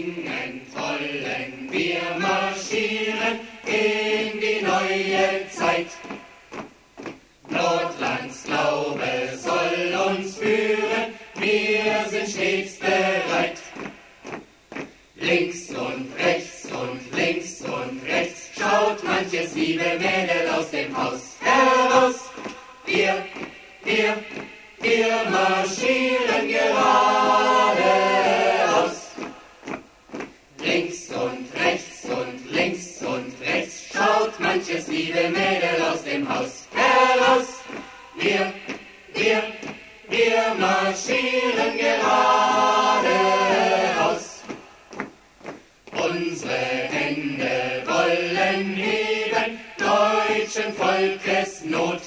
Singend wollen wir marschieren in die neue Zeit. Nordlands Glaube soll uns führen, wir sind stets bereit. Links und rechts und links und rechts schaut manches liebe Mädel aus dem Haus heraus. Wir marschieren geradeaus. Links und rechts und links und rechts schaut manches liebe Mädel aus dem Haus heraus. Wir marschieren geradeaus. Unsere Hände wollen heben, deutschen Volkes Not.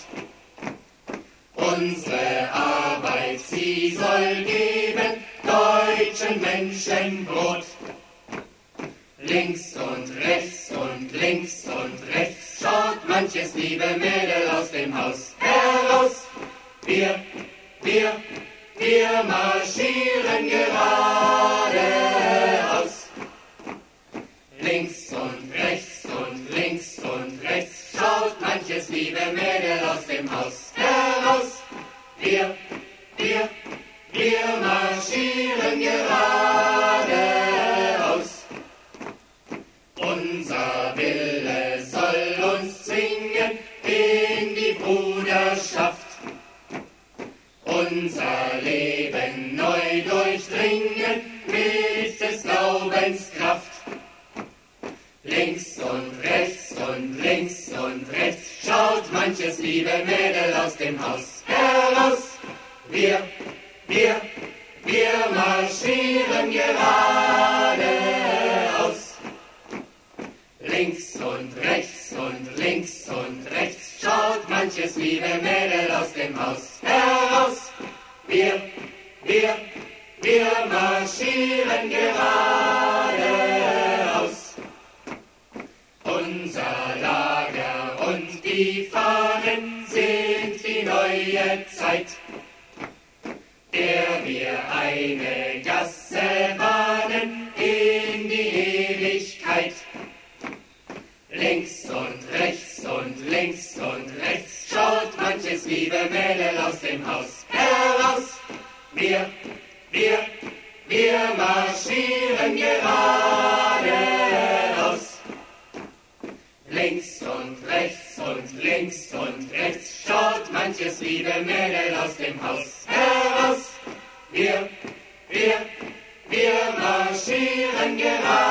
Unsere Arbeit, sie soll geben, deutschen Menschen Brot. Links und rechts und links und rechts schaut manches liebe Mädel aus dem Haus heraus. Wir marschieren geradeaus. Links und rechts und links und rechts schaut manches liebe Mädel aus dem Haus heraus. Wir marschieren geradeaus. Unser Wille soll uns zwingen in die Bruderschaft. Unser Leben neu durchdringen mit des Glaubens Kraft. Links und rechts und links und rechts schaut manches liebe Mädel aus dem Haus heraus. Wir marschieren geradeaus. Links und rechts und links und rechts schaut manches liebe Mädel aus dem Haus heraus. Wir marschieren geradeaus. Unser Lager und die Fahnen sind die neue Zeit, der wir eine Gasse bahnen in die Ewigkeit. Links und rechts und links und rechts schaut manches liebe Mädel aus dem Haus heraus. Wir marschieren geradeaus. Links und rechts und links und rechts schaut manches liebe Mädel aus dem Haus heraus. Wir marschieren geradeaus.